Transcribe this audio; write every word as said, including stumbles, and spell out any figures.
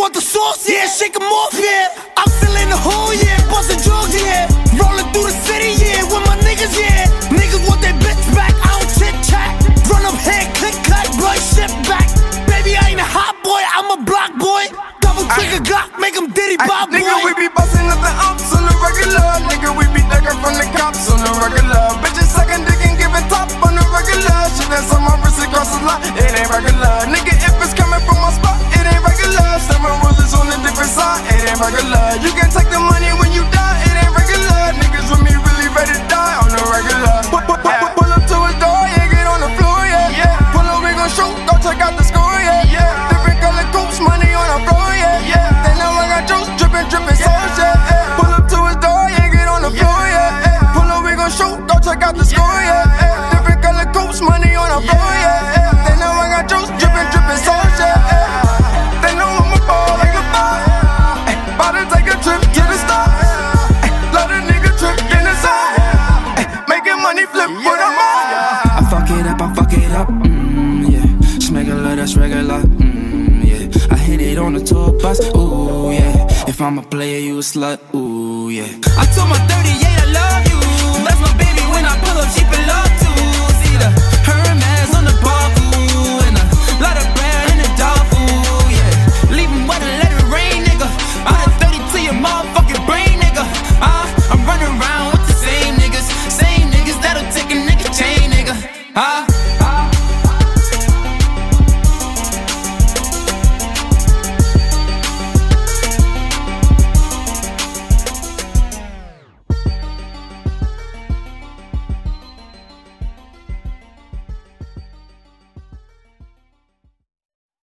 want the sauce, yeah, shake them off, yeah. I'm still in the hole, yeah, bustin' drugs, yeah. Rolling through the city, yeah, with my niggas, yeah. Niggas want their bitch back, I don't chit-chat. Run up here, click, clack, blood shit back. Baby, I ain't a hot boy, I'm a block boy. Double trigger Glock, make them diddy bop, boy. Nigga, we be bustin' up the ops on the regular. Nigga, we be ducking from the cops on the regular. Bitches sucking dick and giving top on the regular. Shit that's on my wrist across the lot, it ain't regular. Nigga, if it's coming from my spot, it ain't regular. Seven rulers on a different side, it ain't regular. You can take the money when you die, it ain't regular. Niggas with me really ready to die on the regular. Pull, pull, pull, pull up to his door, yeah, get on the floor, yeah. yeah. Pull up, we gon' shoot, go check out the score, yeah. yeah. Different color coats, money on the floor, yeah. yeah. They know I got juice, drippin', drippin' sauce, yeah. yeah. Pull up to his door, yeah, get on the floor, yeah. yeah. Pull up, we gon' shoot, go check out the score, yeah. yeah. Different color coats, money on the floor, yeah. yeah. They know I got juice, drippin', drippin' sauce, yeah. yeah. They know I'm a ball like a ball. Ay, bout to take a trip to the stars. Ay, let a nigga trip in the side. Ay, making money flip with a mom. I fuck it up, I fuck it up, mm, yeah. Smegular, that's regular, mm, yeah. I hit it on the tour bus, ooh, yeah. If I'm a player, you a slut, ooh, yeah. I told my thirty-eight I love you. That's my baby when I pull up, she belong to